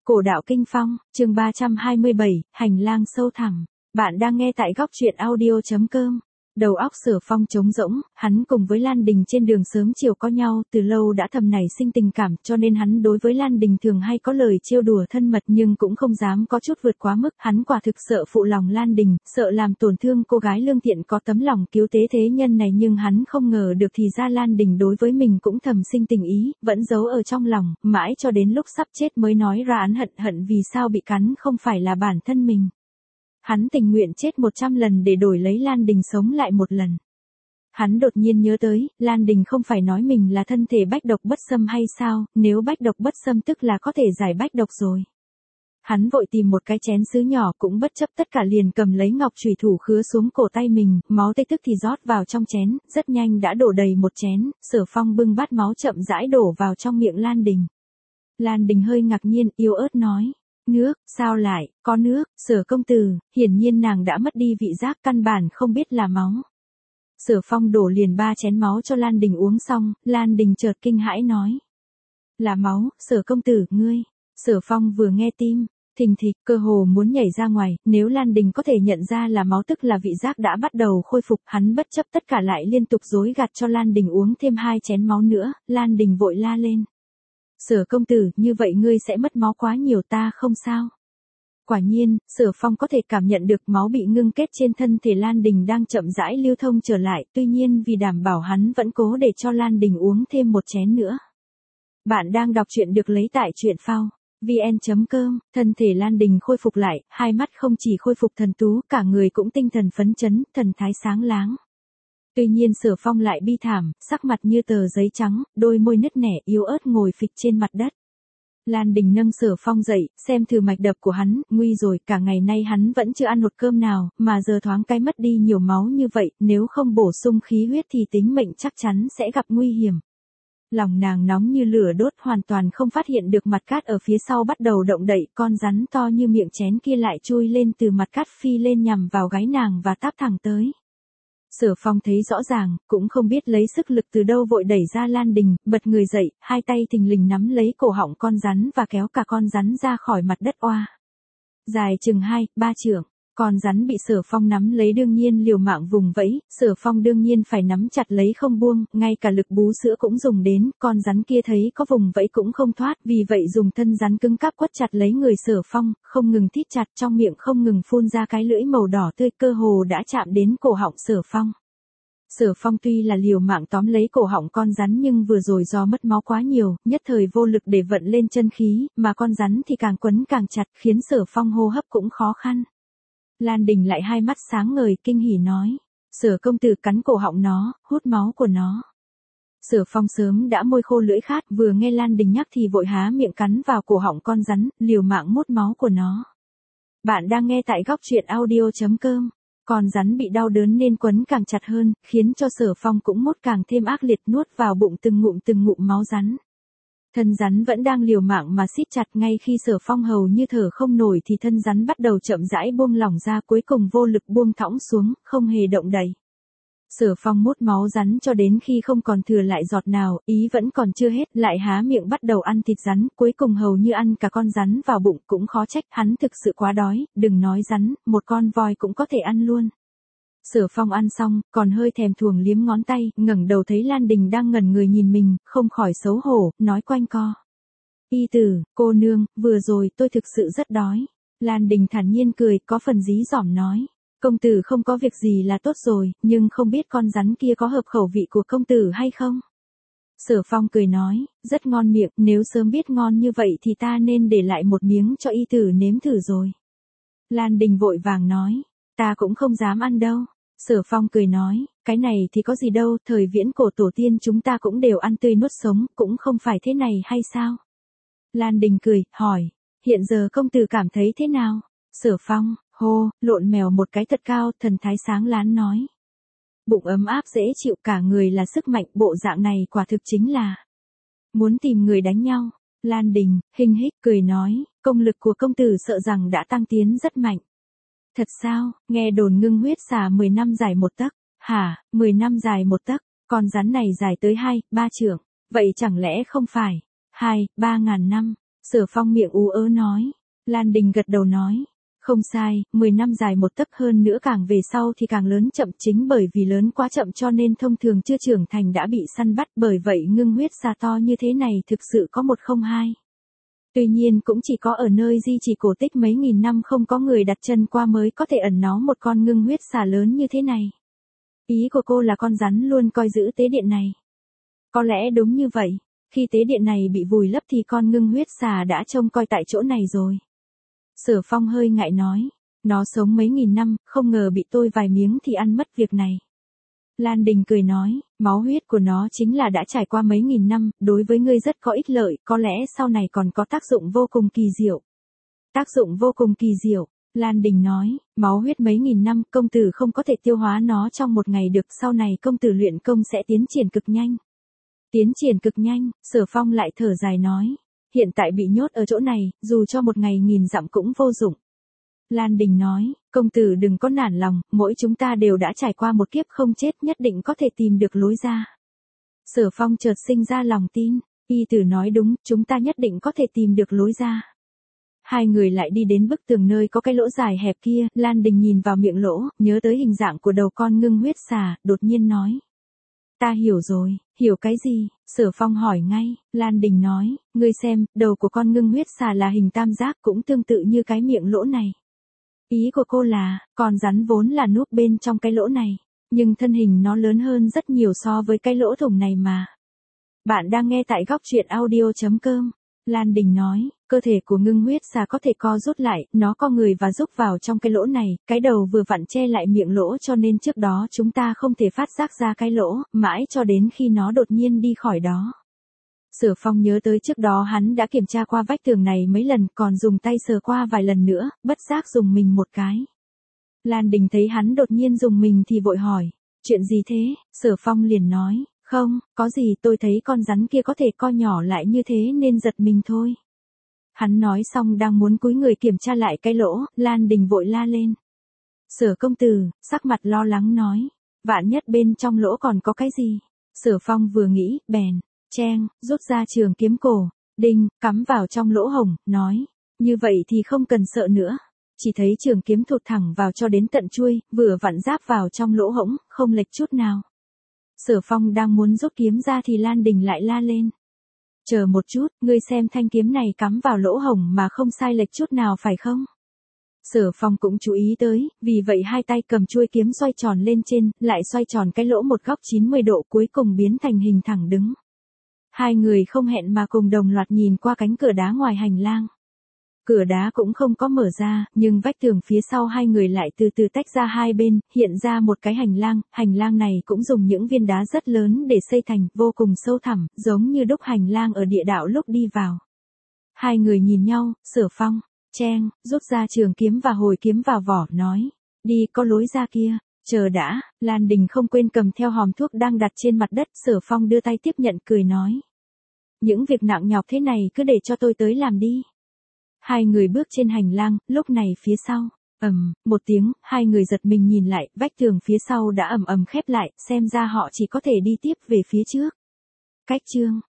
Cổ đạo kinh phong, chương 327, hành lang sâu thẳm. Bạn đang nghe tại góc truyện audio.com. Đầu óc Sở Phong trống rỗng, hắn cùng với Lan Đình trên đường sớm chiều có nhau, từ lâu đã thầm nảy sinh tình cảm, cho nên hắn đối với Lan Đình thường hay có lời trêu đùa thân mật nhưng cũng không dám có chút vượt quá mức. Hắn quả thực sợ phụ lòng Lan Đình, sợ làm tổn thương cô gái lương thiện có tấm lòng cứu tế thế nhân này, nhưng hắn không ngờ được thì ra Lan Đình đối với mình cũng thầm sinh tình ý, vẫn giấu ở trong lòng, mãi cho đến lúc sắp chết mới nói ra án hận vì sao bị cắn không phải là bản thân mình. Hắn tình nguyện chết 100 lần để đổi lấy Lan Đình sống lại một lần. Hắn đột nhiên nhớ tới, Lan Đình không phải nói mình là thân thể bách độc bất xâm hay sao, nếu bách độc bất xâm tức là có thể giải bách độc rồi. Hắn vội tìm một cái chén sứ nhỏ, cũng bất chấp tất cả liền cầm lấy ngọc chùy thủ khứa xuống cổ tay mình, máu tây tức thì rót vào trong chén, rất nhanh đã đổ đầy một chén. Sở Phong bưng bát máu chậm rãi đổ vào trong miệng Lan Đình. Lan Đình hơi ngạc nhiên, yếu ớt nói. Nước, sao lại, có nước, Sở công tử, hiển nhiên nàng đã mất đi vị giác, căn bản không biết là máu. Sở Phong đổ liền 3 chén máu cho Lan Đình uống xong, Lan Đình chợt kinh hãi nói. Là máu, Sở công tử, ngươi. Sở Phong vừa nghe tim, thình thịch, cơ hồ muốn nhảy ra ngoài, nếu Lan Đình có thể nhận ra là máu tức là vị giác đã bắt đầu khôi phục, hắn bất chấp tất cả lại liên tục dối gạt cho Lan Đình uống thêm 2 chén máu nữa. Lan Đình vội la lên. Sở công tử, như vậy ngươi sẽ mất máu quá nhiều, ta không sao. Quả nhiên, Sở Phong có thể cảm nhận được máu bị ngưng kết trên thân thể Lan Đình đang chậm rãi lưu thông trở lại, tuy nhiên vì đảm bảo hắn vẫn cố để cho Lan Đình uống thêm 1 chén nữa. Bạn đang đọc truyện được lấy tại truyện phao vn.com, thân thể Lan Đình khôi phục lại, hai mắt không chỉ khôi phục thần tú, cả người cũng tinh thần phấn chấn, thần thái sáng láng. Tuy nhiên Sở Phong lại bi thảm, sắc mặt như tờ giấy trắng, đôi môi nứt nẻ yếu ớt ngồi phịch trên mặt đất. Lan Đình nâng Sở Phong dậy, xem thử mạch đập của hắn, nguy rồi, cả ngày nay hắn vẫn chưa ăn hột cơm nào, mà giờ thoáng cái mất đi nhiều máu như vậy, nếu không bổ sung khí huyết thì tính mệnh chắc chắn sẽ gặp nguy hiểm. Lòng nàng nóng như lửa đốt, hoàn toàn không phát hiện được mặt cát ở phía sau bắt đầu động đậy, con rắn to như miệng chén kia lại chui lên từ mặt cát phi lên nhằm vào gáy nàng và táp thẳng tới. Sở Phong thấy rõ ràng, cũng không biết lấy sức lực từ đâu vội đẩy ra Lan Đình, bật người dậy, hai tay thình lình nắm lấy cổ họng con rắn và kéo cả con rắn ra khỏi mặt đất oa. Dài chừng 2-3 trượng, con rắn bị Sở Phong nắm lấy đương nhiên liều mạng vùng vẫy, Sở Phong đương nhiên phải nắm chặt lấy không buông, ngay cả lực bú sữa cũng dùng đến, con rắn kia thấy có vùng vẫy cũng không thoát, vì vậy dùng thân rắn cứng cáp quất chặt lấy người Sở Phong, không ngừng thít chặt, trong miệng không ngừng phun ra cái lưỡi màu đỏ tươi, cơ hồ đã chạm đến cổ họng Sở Phong. Sở Phong tuy là liều mạng tóm lấy cổ họng con rắn nhưng vừa rồi do mất máu quá nhiều, nhất thời vô lực để vận lên chân khí, mà con rắn thì càng quấn càng chặt, khiến Sở Phong hô hấp cũng khó khăn. Lan Đình lại hai mắt sáng ngời kinh hỉ nói. Sở công tử cắn cổ họng nó, hút máu của nó. Sở Phong sớm đã môi khô lưỡi khát, vừa nghe Lan Đình nhắc thì vội há miệng cắn vào cổ họng con rắn, liều mạng mút máu của nó. Bạn đang nghe tại góc truyện audio.com. Con rắn bị đau đớn nên quấn càng chặt hơn, khiến cho Sở Phong cũng mút càng thêm ác liệt, nuốt vào bụng từng ngụm máu rắn. Thân rắn vẫn đang liều mạng mà siết chặt, ngay khi Sở Phong hầu như thở không nổi thì thân rắn bắt đầu chậm rãi buông lỏng ra, cuối cùng vô lực buông thõng xuống, không hề động đậy. Sở Phong mút máu rắn cho đến khi không còn thừa lại giọt nào, ý vẫn còn chưa hết, lại há miệng bắt đầu ăn thịt rắn, cuối cùng hầu như ăn cả con rắn vào bụng, cũng khó trách, hắn thực sự quá đói, đừng nói rắn, một con voi cũng có thể ăn luôn. Sở Phong ăn xong, còn hơi thèm thuồng liếm ngón tay, ngẩng đầu thấy Lan Đình đang ngẩn người nhìn mình, không khỏi xấu hổ, nói quanh co. Y tử, cô nương, vừa rồi tôi thực sự rất đói. Lan Đình thản nhiên cười, có phần dí dỏm nói. Công tử không có việc gì là tốt rồi, nhưng không biết con rắn kia có hợp khẩu vị của công tử hay không? Sở Phong cười nói, rất ngon miệng, nếu sớm biết ngon như vậy thì ta nên để lại một miếng cho y tử nếm thử rồi. Lan Đình vội vàng nói, ta cũng không dám ăn đâu. Sở Phong cười nói, cái này thì có gì đâu, thời viễn cổ tổ tiên chúng ta cũng đều ăn tươi nuốt sống, cũng không phải thế này hay sao? Lan Đình cười, hỏi, hiện giờ công tử cảm thấy thế nào? Sở Phong, hô, lộn mèo một cái thật cao, thần thái sáng láng nói. Bụng ấm áp dễ chịu, cả người là sức mạnh, bộ dạng này quả thực chính là muốn tìm người đánh nhau. Lan Đình, hinh hích, cười nói, công lực của công tử sợ rằng đã tăng tiến rất mạnh. Thật sao, nghe đồn ngưng huyết xà 10 năm dài 1 tấc, hả, 10 năm dài 1 tấc, con rắn này dài tới 2-3 trượng, vậy chẳng lẽ không phải 2-3 ngàn năm? Sở Phong miệng ú ớ nói. Lan Đình gật đầu nói. Không sai, 10 năm dài một tấc, hơn nữa càng về sau thì càng lớn chậm, chính bởi vì lớn quá chậm cho nên thông thường chưa trưởng thành đã bị săn bắt, bởi vậy ngưng huyết xà to như thế này thực sự có một không hai. Tuy nhiên cũng chỉ có ở nơi di chỉ cổ tích mấy nghìn năm không có người đặt chân qua mới có thể ẩn náu một con ngưng huyết xà lớn như thế này. Ý của cô là con rắn luôn coi giữ tế điện này. Có lẽ đúng như vậy, khi tế điện này bị vùi lấp thì con ngưng huyết xà đã trông coi tại chỗ này rồi. Sở Phong hơi ngại nói, nó sống mấy nghìn năm, không ngờ bị tôi vài miếng thì ăn mất việc này. Lan Đình cười nói, máu huyết của nó chính là đã trải qua mấy nghìn năm, đối với ngươi rất có ích lợi, có lẽ sau này còn có tác dụng vô cùng kỳ diệu. Tác dụng vô cùng kỳ diệu, Lan Đình nói, máu huyết mấy nghìn năm, công tử không có thể tiêu hóa nó trong một ngày được, sau này công tử luyện công sẽ tiến triển cực nhanh. Tiến triển cực nhanh, Sở Phong lại thở dài nói, hiện tại bị nhốt ở chỗ này, dù cho một ngày nghìn dặm cũng vô dụng. Lan Đình nói, công tử đừng có nản lòng, mỗi chúng ta đều đã trải qua một kiếp không chết, nhất định có thể tìm được lối ra. Sở Phong chợt sinh ra lòng tin, y tử nói đúng, chúng ta nhất định có thể tìm được lối ra. Hai người lại đi đến bức tường nơi có cái lỗ dài hẹp kia, Lan Đình nhìn vào miệng lỗ, nhớ tới hình dạng của đầu con ngưng huyết xà, đột nhiên nói. Ta hiểu rồi, hiểu cái gì? Sở Phong hỏi ngay, Lan Đình nói, ngươi xem, đầu của con ngưng huyết xà là hình tam giác, cũng tương tự như cái miệng lỗ này. Ý của cô là, con rắn vốn là núp bên trong cái lỗ này, nhưng thân hình nó lớn hơn rất nhiều so với cái lỗ thủng này mà. Bạn đang nghe tại góc truyện audio.com. Lan Đình nói, cơ thể của ngưng huyết xà có thể co rút lại, nó co người và rúc vào trong cái lỗ này, cái đầu vừa vặn che lại miệng lỗ cho nên trước đó chúng ta không thể phát giác ra cái lỗ, mãi cho đến khi nó đột nhiên đi khỏi đó. Sở Phong nhớ tới trước đó hắn đã kiểm tra qua vách tường này mấy lần, còn dùng tay sờ qua vài lần nữa, bất giác dùng mình một cái. Lan Đình thấy hắn đột nhiên dùng mình thì vội hỏi, chuyện gì thế? Sở Phong liền nói, không, có gì, tôi thấy con rắn kia có thể co nhỏ lại như thế nên giật mình thôi. Hắn nói xong đang muốn cúi người kiểm tra lại cái lỗ, Lan Đình vội la lên. Sở công tử, sắc mặt lo lắng nói, vạn nhất bên trong lỗ còn có cái gì? Sở Phong vừa nghĩ, bèn, cheng, rút ra trường kiếm cổ, đinh, cắm vào trong lỗ hổng, nói, như vậy thì không cần sợ nữa. Chỉ thấy trường kiếm thụt thẳng vào cho đến tận chuôi, vừa vặn giáp vào trong lỗ hổng, không lệch chút nào. Sở Phong đang muốn rút kiếm ra thì Lan Đình lại la lên. Chờ một chút, ngươi xem thanh kiếm này cắm vào lỗ hổng mà không sai lệch chút nào phải không? Sở Phong cũng chú ý tới, vì vậy hai tay cầm chuôi kiếm xoay tròn lên trên, lại xoay tròn cái lỗ một góc 90 độ, cuối cùng biến thành hình thẳng đứng. Hai người không hẹn mà cùng đồng loạt nhìn qua cánh cửa đá ngoài hành lang. Cửa đá cũng không có mở ra, nhưng vách tường phía sau hai người lại từ từ tách ra hai bên, hiện ra một cái hành lang này cũng dùng những viên đá rất lớn để xây thành, vô cùng sâu thẳm, giống như đúc hành lang ở địa đạo lúc đi vào. Hai người nhìn nhau, Sở Phong, cheng, rút ra trường kiếm và hồi kiếm vào vỏ, nói, đi, có lối ra kia. Chờ đã, Lan Đình không quên cầm theo hòm thuốc đang đặt trên mặt đất, Sở Phong đưa tay tiếp nhận cười nói. Những việc nặng nhọc thế này cứ để cho tôi tới làm đi. Hai người bước trên hành lang, lúc này phía sau, một tiếng, hai người giật mình nhìn lại, vách tường phía sau đã ầm ầm khép lại, xem ra họ chỉ có thể đi tiếp về phía trước. Cách chương